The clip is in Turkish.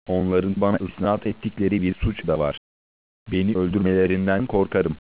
Onların bana isnat ettikleri bir suç da var. Beni öldürmelerinden korkarım.